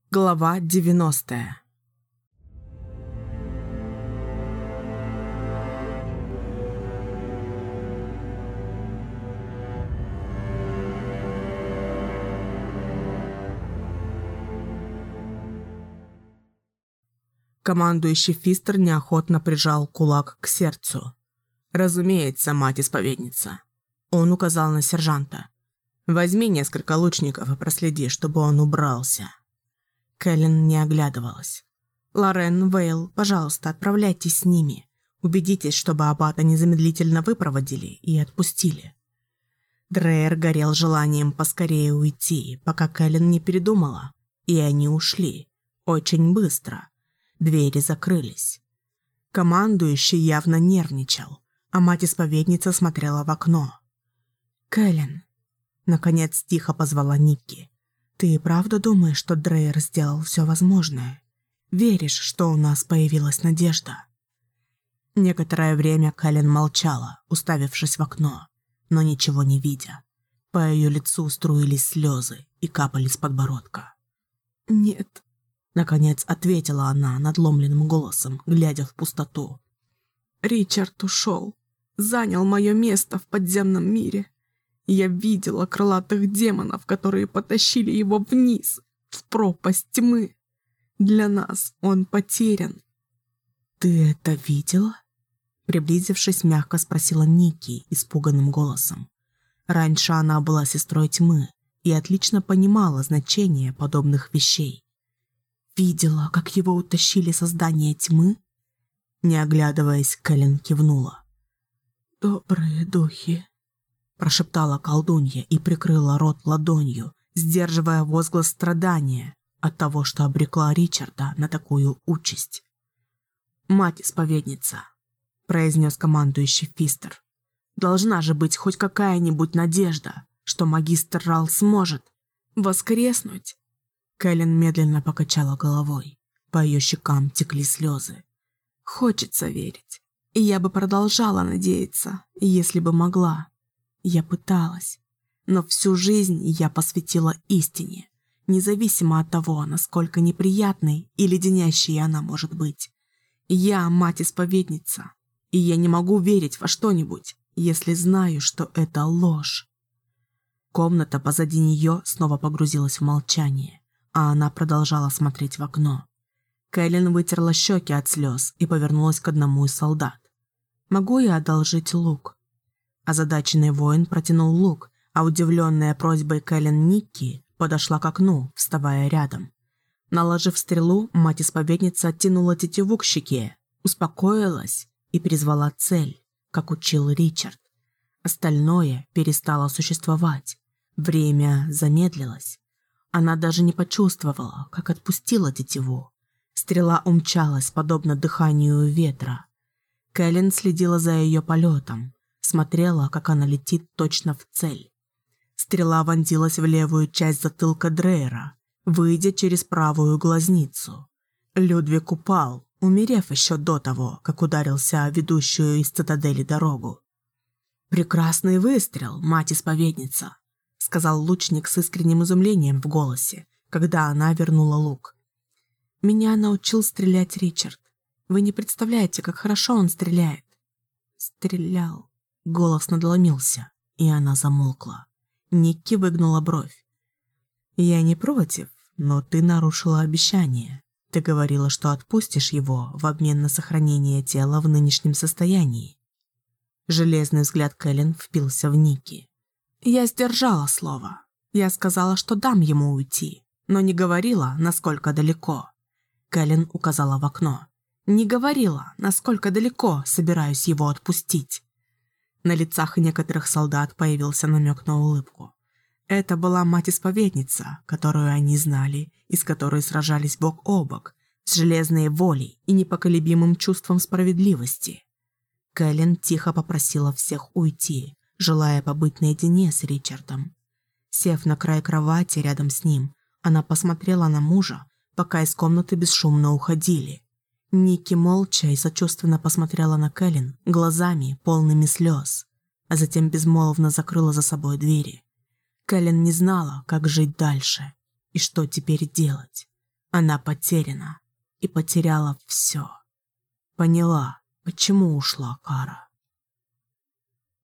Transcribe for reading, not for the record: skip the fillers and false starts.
Глава 90. Командующий Фистер неохотно прижал кулак к сердцу. «Разумеется, мать-исповедница». Он указал на сержанта. «Возьми несколько лучников и проследи, чтобы он убрался». Кэлен не оглядывалась. «Лорен, Вейл, пожалуйста, отправляйтесь с ними. Убедитесь, чтобы аббата незамедлительно выпроводили и отпустили». Дрейер горел желанием поскорее уйти, пока Кэлен не передумала. И они ушли. Очень быстро. Двери закрылись. Командующий явно нервничал, а мать-исповедница смотрела в окно. «Кэлен», — наконец тихо позвала Никки, — «ты правда думаешь, что Дрейер сделал все возможное? Веришь, что у нас появилась надежда?» Некоторое время Кэлен молчала, уставившись в окно, но ничего не видя. По ее лицу струились слезы и капали с подбородка. «Нет», — наконец ответила она надломленным голосом, глядя в пустоту. «Ричард ушел, занял мое место в подземном мире. Я видела крылатых демонов, которые потащили его вниз, в пропасть тьмы. Для нас он потерян». «Ты это видела?» Приблизившись, мягко спросила Никки испуганным голосом. Раньше она была сестрой тьмы и отлично понимала значение подобных вещей. «Видела, как его утащили со здания тьмы?» Не оглядываясь, Кэлен кивнула. «Добрые духи», — прошептала колдунья и прикрыла рот ладонью, сдерживая возглас страдания от того, что обрекла Ричарда на такую участь. «Мать-исповедница», — произнес командующий Фистер, — «должна же быть хоть какая-нибудь надежда, что магистр Рал сможет воскреснуть». Кэлен медленно покачала головой. По ее щекам текли слезы. «Хочется верить. И я бы продолжала надеяться, если бы могла. Я пыталась. Но всю жизнь я посвятила истине, независимо от того, насколько неприятной и леденящей она может быть. Я мать-исповедница, и я не могу верить во что-нибудь, если знаю, что это ложь». Комната позади нее снова погрузилась в молчание, а она продолжала смотреть в окно. Кэлен вытерла щеки от слез и повернулась к одному из солдат. «Могу я одолжить лук?» Озадаченный воин протянул лук, а удивленная просьбой Кэлен Никки подошла к окну, вставая рядом. Наложив стрелу, мать-исповедница оттянула тетиву к щеке, успокоилась и призвала цель, как учил Ричард. Остальное перестало существовать. Время замедлилось. Она даже не почувствовала, как отпустила тетиву. Стрела умчалась, подобно дыханию ветра. Кэлен следила за ее полетом, смотрела, как она летит точно в цель. Стрела вонзилась в левую часть затылка Дрейера, выйдя через правую глазницу. Людвиг упал, умерев еще до того, как ударился о ведущую из цитадели дорогу. «Прекрасный выстрел, мать-исповедница», — сказал лучник с искренним изумлением в голосе, когда она вернула лук. «Меня научил стрелять Ричард. Вы не представляете, как хорошо он стреляет». «Стрелял». Голос надломился, и она замолкла. Никки выгнула бровь. «Я не против, но ты нарушила обещание. Ты говорила, что отпустишь его в обмен на сохранение тела в нынешнем состоянии». Железный взгляд Кэлен впился в Никки. «Я сдержала слово. Я сказала, что дам ему уйти, но не говорила, насколько далеко». Кэлен указала в окно. «Не говорила, насколько далеко собираюсь его отпустить». На лицах некоторых солдат появился намек на улыбку. Это была мать-исповедница, которую они знали и с которой сражались бок о бок, с железной волей и непоколебимым чувством справедливости. Кэлен тихо попросила всех уйти, желая побыть наедине с Ричардом. Сев на край кровати рядом с ним, она посмотрела на мужа, пока из комнаты бесшумно уходили. Никки молча и сочувственно посмотрела на Кэлен глазами, полными слез, а затем безмолвно закрыла за собой двери. Кэлен не знала, как жить дальше и что теперь делать. Она потеряна и потеряла все. Поняла, почему ушла Кара.